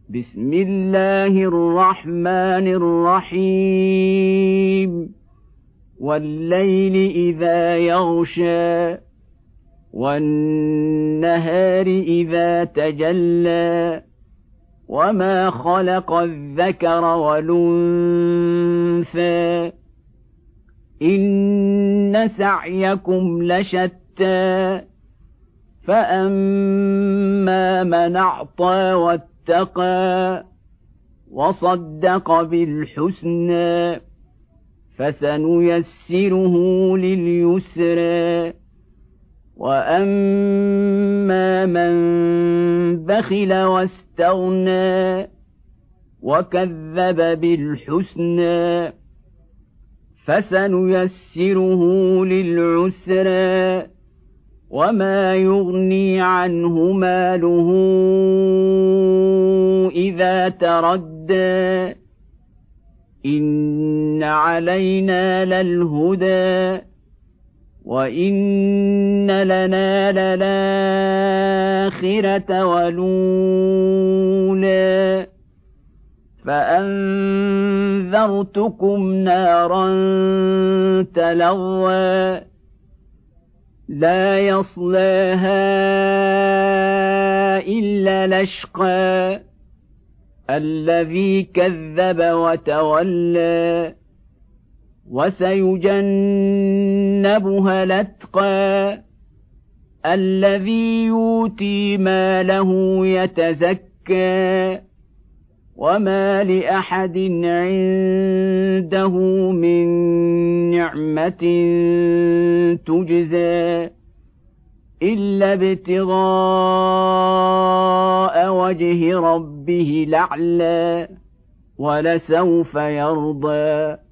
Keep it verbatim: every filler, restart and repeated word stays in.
بسم الله الرحمن الرحيم والليل إذا يغشى والنهار إذا تجلى وما خلق الذكر والأنثى إن سعيكم لشتى فأما من أعطى واتقى وصدق بالحسنى فسنيسره لليسرى وأما من بخل واستغنى وكذب بالحسنى فسنيسره للعسرى وما يغني عنه ماله إذا تردى إن علينا للهدى وإن لنا للآخرة والأولى فأنذرتكم نارا تلظى لا يصلاها إلا الأشقى الذي كذب وتولى وسيجنبها الأتقى الذي يؤتي ماله يتزكى وما لأحد عنده من نعمة تجزى إلا ابتغاء وجه ربه الأعلى ولسوف يرضى.